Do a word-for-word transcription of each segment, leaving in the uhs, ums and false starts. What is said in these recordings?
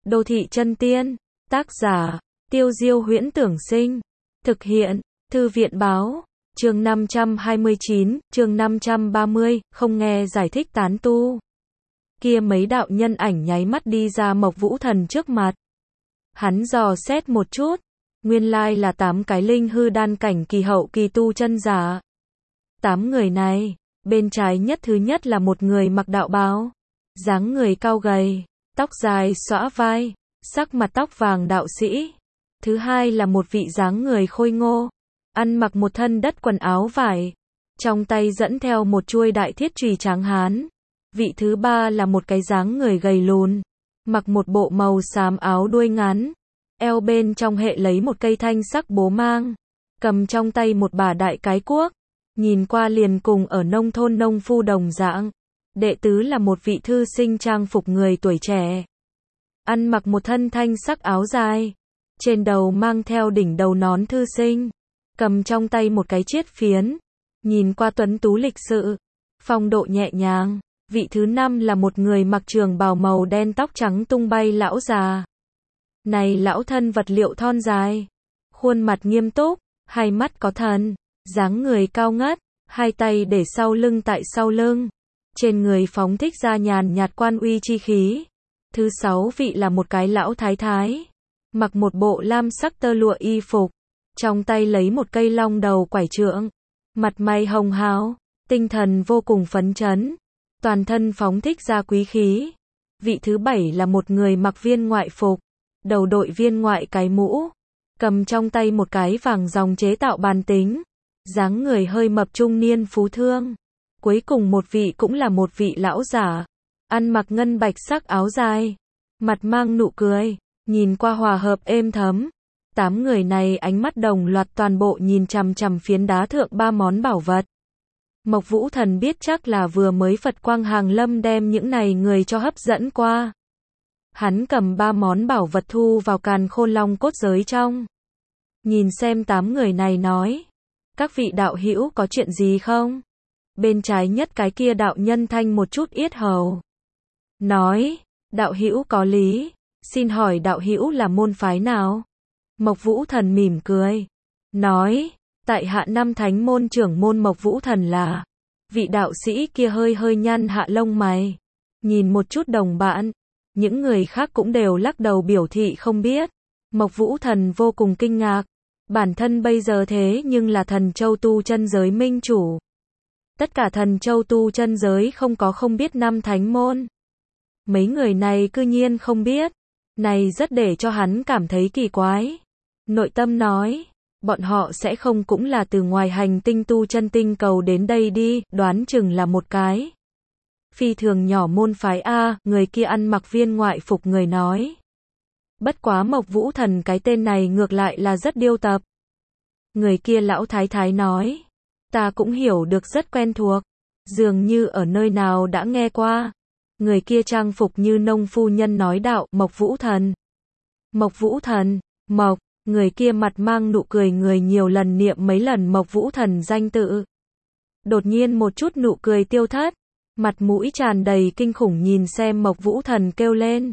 Đô thị chân tiên, tác giả, Tiêu Diêu Huyễn Tưởng Sinh, thực hiện, Thư viện Báo, chương năm trăm hai mươi chín, chương năm trăm ba mươi, không nghe giải thích tán tu. Kia mấy đạo nhân ảnh nháy mắt đi ra Mộc Vũ Thần trước mặt. Hắn dò xét một chút, nguyên lai là tám cái linh hư đan cảnh kỳ hậu kỳ tu chân giả. Tám người này, bên trái nhất thứ nhất là một người mặc đạo bào, dáng người cao gầy, tóc dài xõa vai, sắc mặt tóc vàng đạo sĩ. Thứ hai là một vị dáng người khôi ngô, ăn mặc một thân đất quần áo vải, trong tay dẫn theo một chuôi đại thiết chùy tráng hán. Vị thứ ba là một cái dáng người gầy lùn, mặc một bộ màu xám áo đuôi ngắn, eo bên trong hệ lấy một cây thanh sắc bố mang, cầm trong tay một bà đại cái cuốc, nhìn qua liền cùng ở nông thôn nông phu đồng dạng. Đệ tứ là một vị thư sinh trang phục người tuổi trẻ, ăn mặc một thân thanh sắc áo dài, trên đầu mang theo đỉnh đầu nón thư sinh, cầm trong tay một cái chiết phiến, nhìn qua tuấn tú lịch sự, phong độ nhẹ nhàng. Vị thứ năm là một người mặc trường bào màu đen tóc trắng tung bay lão già. Này lão thân vật liệu thon dài, khuôn mặt nghiêm túc, hai mắt có thần, dáng người cao ngất, hai tay để sau lưng tại sau lưng, trên người phóng thích ra nhàn nhạt quan uy chi khí. Thứ sáu vị là một cái lão thái thái, mặc một bộ lam sắc tơ lụa y phục, trong tay lấy một cây long đầu quải trượng, mặt mày hồng hào, tinh thần vô cùng phấn chấn, toàn thân phóng thích ra quý khí. Vị thứ bảy là một người mặc viên ngoại phục, đầu đội viên ngoại cái mũ, cầm trong tay một cái vàng dòng chế tạo bàn tính, dáng người hơi mập trung niên phú thương. Cuối cùng một vị cũng là một vị lão giả, ăn mặc ngân bạch sắc áo dài, mặt mang nụ cười, nhìn qua hòa hợp êm thấm. Tám người này ánh mắt đồng loạt toàn bộ nhìn chằm chằm phiến đá thượng ba món bảo vật. Mộc Vũ Thần biết chắc là vừa mới Phật quang hàng lâm đem những này người cho hấp dẫn qua. Hắn cầm ba món bảo vật thu vào càn khôn long cốt giới trong. Nhìn xem tám người này nói, các vị đạo hữu có chuyện gì không? Bên trái nhất cái kia đạo nhân thanh một chút yết hầu, nói, đạo hữu có lý, xin hỏi đạo hữu là môn phái nào? Mộc Vũ Thần mỉm cười, nói, tại hạ năm thánh môn trưởng môn Mộc Vũ Thần là. Vị đạo sĩ kia hơi hơi nhăn hạ lông mày, nhìn một chút đồng bạn, những người khác cũng đều lắc đầu biểu thị không biết. Mộc Vũ Thần vô cùng kinh ngạc, bản thân bây giờ thế nhưng là thần châu tu chân giới minh chủ. Tất cả thần châu tu chân giới không có không biết năm thánh môn. Mấy người này cư nhiên không biết, này rất để cho hắn cảm thấy kỳ quái. Nội tâm nói, bọn họ sẽ không cũng là từ ngoài hành tinh tu chân tinh cầu đến đây đi, đoán chừng là một cái phi thường nhỏ môn phái a. Người kia ăn mặc viên ngoại phục người nói. Bất quá Mộc Vũ Thần cái tên này ngược lại là rất điêu tập. Người kia lão thái thái nói, ta cũng hiểu được rất quen thuộc, dường như ở nơi nào đã nghe qua. Người kia trang phục như nông phu nhân nói đạo, Mộc Vũ Thần. Mộc Vũ Thần, Mộc. Người kia mặt mang nụ cười người nhiều lần niệm mấy lần Mộc Vũ Thần danh tự. Đột nhiên một chút nụ cười tiêu thất, mặt mũi tràn đầy kinh khủng nhìn xem Mộc Vũ Thần kêu lên.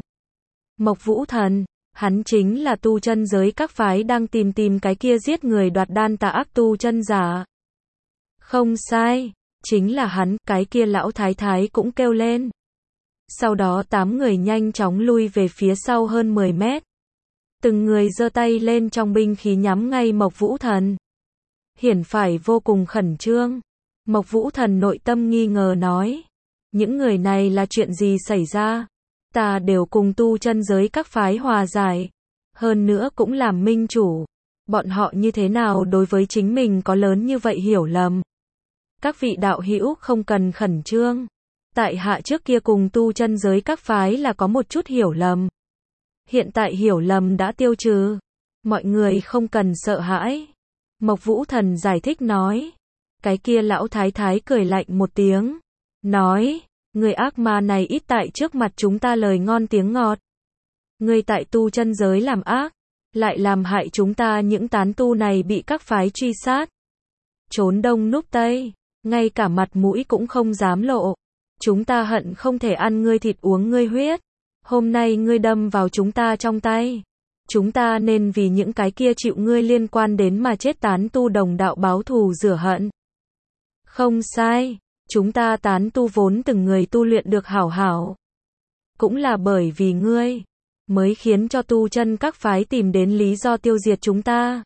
Mộc Vũ Thần, hắn chính là tu chân giới các phái đang tìm tìm cái kia giết người đoạt đan tà ác tu chân giả. Không sai, chính là hắn, cái kia lão thái thái cũng kêu lên. Sau đó tám người nhanh chóng lui về phía sau hơn mười mét. Từng người giơ tay lên trong binh khí nhắm ngay Mộc Vũ Thần. Hiển phải vô cùng khẩn trương. Mộc Vũ Thần nội tâm nghi ngờ nói, những người này là chuyện gì xảy ra? Ta đều cùng tu chân giới các phái hòa giải, hơn nữa cũng làm minh chủ. Bọn họ như thế nào đối với chính mình có lớn như vậy hiểu lầm? Các vị đạo hữu không cần khẩn trương. Tại hạ trước kia cùng tu chân giới các phái là có một chút hiểu lầm. Hiện tại hiểu lầm đã tiêu trừ, mọi người không cần sợ hãi. Mộc Vũ Thần giải thích nói. Cái kia lão thái thái cười lạnh một tiếng, nói, người ác ma này ít tại trước mặt chúng ta lời ngon tiếng ngọt. Người tại tu chân giới làm ác, lại làm hại chúng ta những tán tu này bị các phái truy sát. Trốn đông núp tây, ngay cả mặt mũi cũng không dám lộ. Chúng ta hận không thể ăn ngươi thịt uống ngươi huyết. Hôm nay ngươi đâm vào chúng ta trong tay. Chúng ta nên vì những cái kia chịu ngươi liên quan đến mà chết tán tu đồng đạo báo thù rửa hận. Không sai, chúng ta tán tu vốn từng người tu luyện được hảo hảo. Cũng là bởi vì ngươi, mới khiến cho tu chân các phái tìm đến lý do tiêu diệt chúng ta.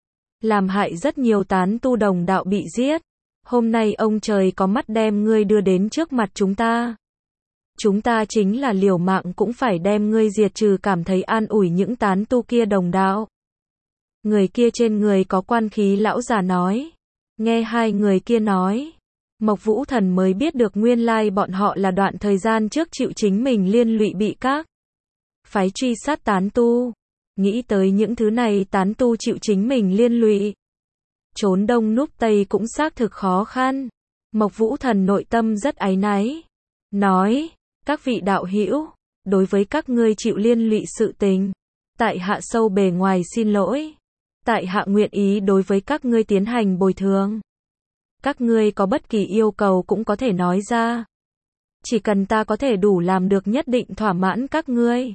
Làm hại rất nhiều tán tu đồng đạo bị giết. Hôm nay ông trời có mắt đem ngươi đưa đến trước mặt chúng ta. Chúng ta chính là liều mạng cũng phải đem ngươi diệt trừ, cảm thấy an ủi những tán tu kia đồng đạo. Người kia trên người có quan khí lão già nói. Nghe hai người kia nói, Mộc Vũ Thần mới biết được nguyên lai bọn họ là đoạn thời gian trước chịu chính mình liên lụy bị các phái truy sát tán tu. Nghĩ tới những thứ này tán tu chịu chính mình liên lụy, trốn đông núp tây cũng xác thực khó khăn. Mộc Vũ Thần nội tâm rất áy náy. Nói, các vị đạo hữu, đối với các ngươi chịu liên lụy sự tình, tại hạ sâu bề ngoài xin lỗi. Tại hạ nguyện ý đối với các ngươi tiến hành bồi thường. Các ngươi có bất kỳ yêu cầu cũng có thể nói ra. Chỉ cần ta có thể đủ làm được nhất định thỏa mãn các ngươi.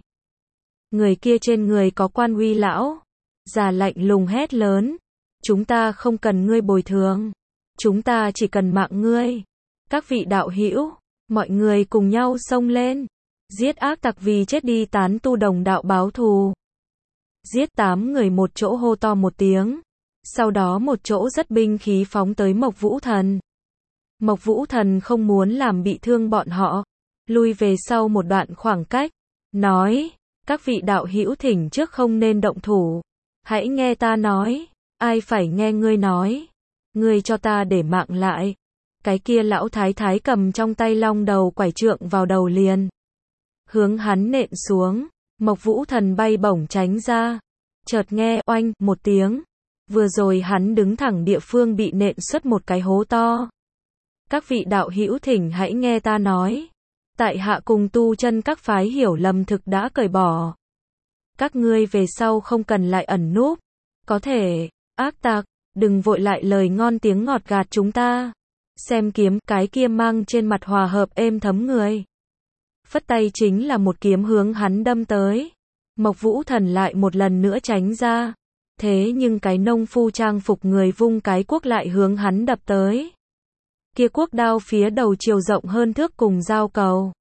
Người kia trên người có quan uy lão già lạnh lùng hét lớn. Chúng ta không cần ngươi bồi thường. Chúng ta chỉ cần mạng ngươi. Các vị đạo hữu, mọi người cùng nhau xông lên. Giết ác tặc vì chết đi tán tu đồng đạo báo thù. Giết tám người một chỗ hô to một tiếng. Sau đó một chỗ rất binh khí phóng tới Mộc Vũ Thần. Mộc Vũ Thần không muốn làm bị thương bọn họ. Lui về sau một đoạn khoảng cách. Nói, các vị đạo hữu thỉnh trước không nên động thủ. Hãy nghe ta nói. Ai phải nghe ngươi nói. Ngươi cho ta để mạng lại. Cái kia lão thái thái cầm trong tay long đầu quải trượng vào đầu liền. Hướng hắn nện xuống. Mộc Vũ Thần bay bổng tránh ra. Chợt nghe oanh một tiếng. Vừa rồi hắn đứng thẳng địa phương bị nện xuất một cái hố to. Các vị đạo hữu thỉnh hãy nghe ta nói. Tại hạ cùng tu chân các phái hiểu lầm thực đã cởi bỏ. Các ngươi về sau không cần lại ẩn núp. Có thể, ác tặc, đừng vội lại lời ngon tiếng ngọt gạt chúng ta. Xem kiếm, cái kia mang trên mặt hòa hợp êm thấm người. Phất tay chính là một kiếm hướng hắn đâm tới. Mộc Vũ Thần lại một lần nữa tránh ra. Thế nhưng cái nông phu trang phục người vung cái cuốc lại hướng hắn đập tới. Kia cuốc đao phía đầu chiều rộng hơn thước cùng dao cầu.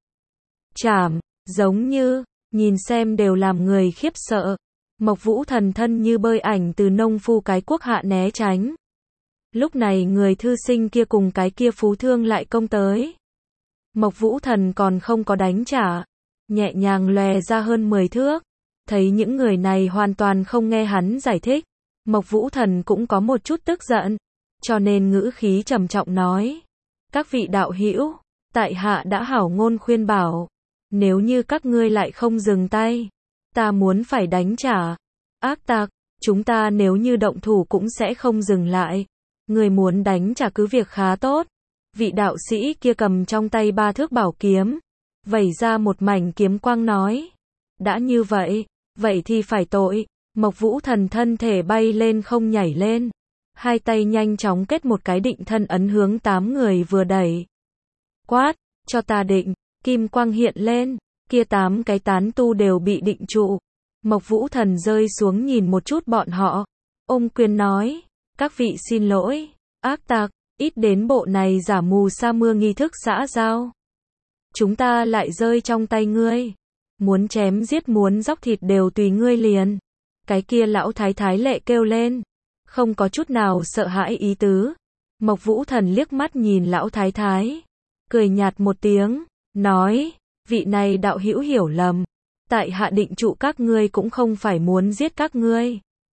Chảm, giống như, nhìn xem đều làm người khiếp sợ. Mộc Vũ Thần thân như bơi ảnh từ nông phu cái cuốc hạ né tránh. Lúc này người thư sinh kia cùng cái kia phú thương lại công tới. Mộc Vũ Thần còn không có đánh trả. Nhẹ nhàng lòe ra hơn mười thước. Thấy những người này hoàn toàn không nghe hắn giải thích. Mộc Vũ Thần cũng có một chút tức giận. Cho nên ngữ khí trầm trọng nói. Các vị đạo hữu, tại hạ đã hảo ngôn khuyên bảo. Nếu như các ngươi lại không dừng tay, ta muốn phải đánh trả. Ác tặc, chúng ta nếu như động thủ cũng sẽ không dừng lại. Người muốn đánh trả cứ việc khá tốt. Vị đạo sĩ kia cầm trong tay ba thước bảo kiếm. Vẩy ra một mảnh kiếm quang nói. Đã như vậy, vậy thì phải tội. Mộc Vũ Thần thân thể bay lên không nhảy lên. Hai tay nhanh chóng kết một cái định thân ấn hướng tám người vừa đẩy. Quát, cho ta định, kim quang hiện lên, kia tám cái tán tu đều bị định trụ. Mộc Vũ Thần rơi xuống nhìn một chút bọn họ. Ôm quyền nói, các vị xin lỗi, ác tặc, ít đến bộ này giả mù sa mưa nghi thức xã giao. Chúng ta lại rơi trong tay ngươi. Muốn chém giết muốn dóc thịt đều tùy ngươi liền. Cái kia lão thái thái lệ kêu lên. Không có chút nào sợ hãi ý tứ. Mộc Vũ Thần liếc mắt nhìn lão thái thái. Cười nhạt một tiếng. Nói. Vị này đạo hữu hiểu lầm. Tại hạ định trụ các ngươi cũng không phải muốn giết các ngươi.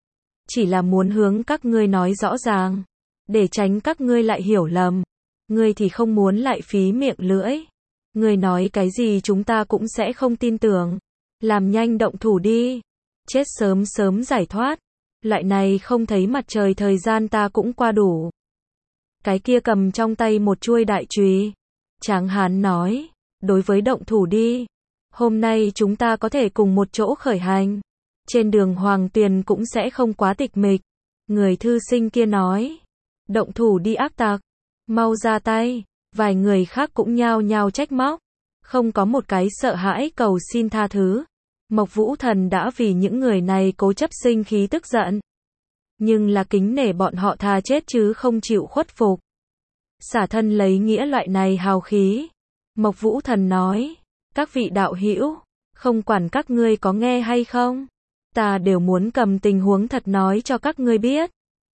Chỉ là muốn hướng các ngươi nói rõ ràng. Để tránh các ngươi lại hiểu lầm. Ngươi thì không muốn lại phí miệng lưỡi. Ngươi nói cái gì chúng ta cũng sẽ không tin tưởng. Làm nhanh động thủ đi. Chết sớm sớm giải thoát. Loại này không thấy mặt trời thời gian ta cũng qua đủ. Cái kia cầm trong tay một chuôi đại chùy. Tráng hán nói. Đối với động thủ đi. Hôm nay chúng ta có thể cùng một chỗ khởi hành. Trên đường Hoàng Tuyền cũng sẽ không quá tịch mịch. Người thư sinh kia nói. Động thủ đi ác tặc. Mau ra tay. Vài người khác cũng nhao nhao trách móc. không có một cái sợ hãi cầu xin tha thứ. Mộc Vũ Thần đã vì những người này cố chấp sinh khí tức giận. Nhưng là kính nể bọn họ tha chết chứ không chịu khuất phục. Xả thân lấy nghĩa loại này hào khí. Mộc Vũ Thần nói, các vị đạo hữu, không quản các ngươi có nghe hay không, ta đều muốn cầm tình huống thật nói cho các ngươi biết.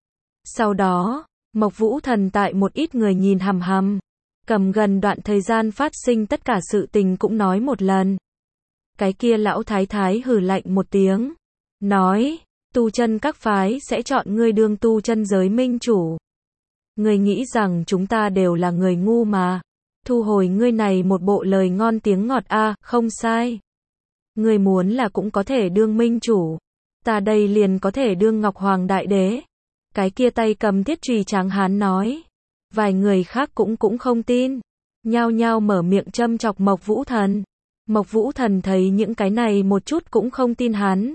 Sau đó, Mộc Vũ Thần tại một ít người nhìn hằm hằm, cầm gần đoạn thời gian phát sinh tất cả sự tình cũng nói một lần. Cái kia lão thái thái hừ lạnh một tiếng, nói, tu chân các phái sẽ chọn ngươi đương tu chân giới minh chủ. Ngươi nghĩ rằng chúng ta đều là người ngu mà. Thu hồi ngươi này một bộ lời ngon tiếng ngọt a, à, không sai. Ngươi muốn là cũng có thể đương minh chủ. Ta đây liền có thể đương Ngọc Hoàng Đại Đế. Cái kia tay cầm thiết chùy tráng hán nói. Vài người khác cũng cũng không tin. Nhao nhao mở miệng châm chọc Mộc Vũ Thần. Mộc Vũ Thần thấy những cái này một chút cũng không tin hắn.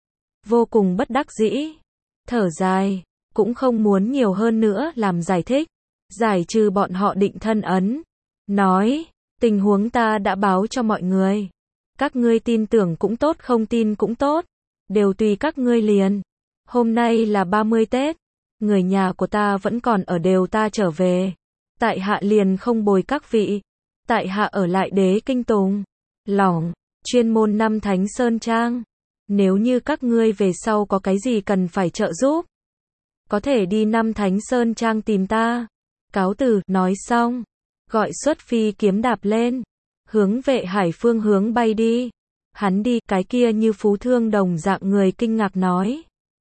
Vô cùng bất đắc dĩ. Thở dài. Cũng không muốn nhiều hơn nữa làm giải thích. Giải trừ bọn họ định thân ấn. Nói, tình huống ta đã báo cho mọi người. Các ngươi tin tưởng cũng tốt, không tin cũng tốt. Đều tùy các ngươi liền. Hôm nay là ba mươi Tết. Người nhà của ta vẫn còn ở, đều ta trở về. Tại hạ liền không bồi các vị. Tại hạ ở lại Đế Kinh Tùng. Lỏng, chuyên môn năm Thánh Sơn Trang. Nếu như các ngươi về sau có cái gì cần phải trợ giúp, có thể đi năm Thánh Sơn Trang tìm ta. Cáo từ, nói xong. Gọi xuất phi kiếm đạp lên. Hướng Vệ Hải phương hướng bay đi. Hắn đi, cái kia như phú thương đồng dạng người kinh ngạc nói.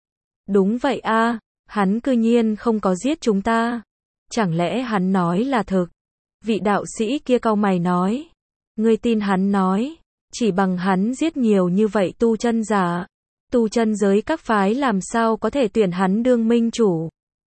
Đúng vậy a, hắn cư nhiên không có giết chúng ta. Chẳng lẽ hắn nói là thực? Vị đạo sĩ kia cau mày nói. Ngươi tin hắn nói, chỉ bằng hắn giết nhiều như vậy tu chân giả. Tu chân giới các phái làm sao có thể tuyển hắn đương minh chủ?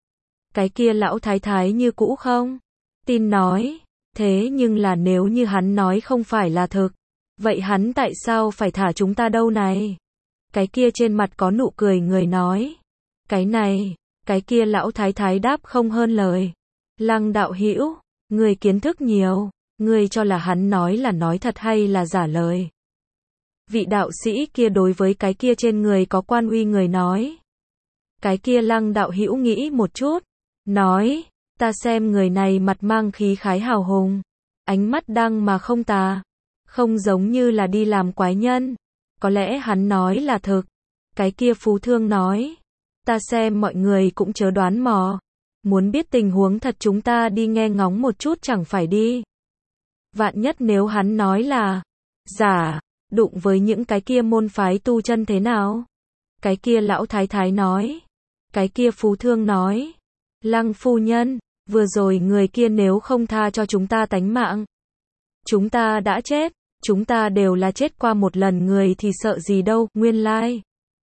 Cái kia lão thái thái như cũ không tin nói. Thế nhưng là nếu như hắn nói không phải là thực, vậy hắn tại sao phải thả chúng ta đâu này? Cái kia trên mặt có nụ cười người nói. Cái này, cái kia lão thái thái đáp không hơn lời. Lăng đạo hữu, người kiến thức nhiều, người cho là hắn nói là nói thật hay là giả lời? Vị đạo sĩ kia đối với cái kia trên người có quan uy người nói. Cái kia Lăng đạo hữu nghĩ một chút, nói, ta xem người này mặt mang khí khái hào hùng, ánh mắt đăng mà không tà, không giống như là đi làm quái nhân. Có lẽ hắn nói là thực. Cái kia phú thương nói, ta xem mọi người cũng chớ đoán mò, muốn biết tình huống thật chúng ta đi nghe ngóng một chút chẳng phải đi. Vạn nhất nếu hắn nói là giả, đụng với những cái kia môn phái tu chân thế nào? Cái kia lão thái thái nói. Cái kia phú thương nói, Lăng phu nhân, vừa rồi người kia nếu không tha cho chúng ta tánh mạng, chúng ta đã chết. Chúng ta đều là chết qua một lần người thì sợ gì đâu, nguyên lai.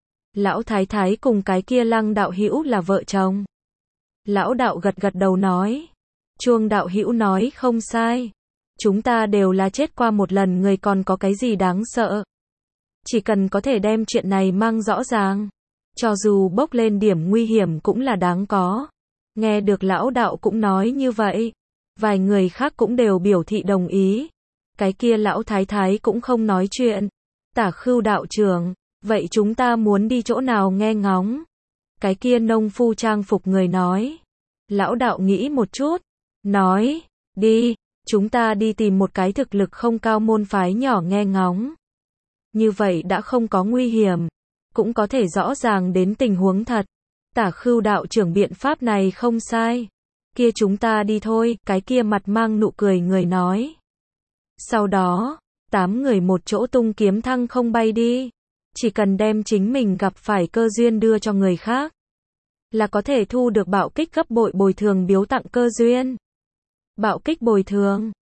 Lão thái thái cùng cái kia Lăng đạo hữu là vợ chồng. Lão đạo gật gật đầu nói. Chuông đạo hữu nói không sai. Chúng ta đều là chết qua một lần người, còn có cái gì đáng sợ. Chỉ cần có thể đem chuyện này mang rõ ràng, cho dù bốc lên điểm nguy hiểm cũng là đáng có. Nghe được lão đạo cũng nói như vậy, vài người khác cũng đều biểu thị đồng ý. Cái kia lão thái thái cũng không nói chuyện. Tả Khưu đạo trưởng, vậy chúng ta muốn đi chỗ nào nghe ngóng? Cái kia nông phu trang phục người nói. Lão đạo nghĩ một chút, nói, đi, chúng ta đi tìm một cái thực lực không cao môn phái nhỏ nghe ngóng. Như vậy đã không có nguy hiểm, cũng có thể rõ ràng đến tình huống thật. Tả Khưu đạo trưởng biện pháp này không sai. Kia chúng ta đi thôi, cái kia mặt mang nụ cười người nói. Sau đó, tám người một chỗ tung kiếm thăng không bay đi. Chỉ cần đem chính mình gặp phải cơ duyên đưa cho người khác, là có thể thu được bạo kích gấp bội bồi thường biếu tặng cơ duyên. Bạo kích bồi thường.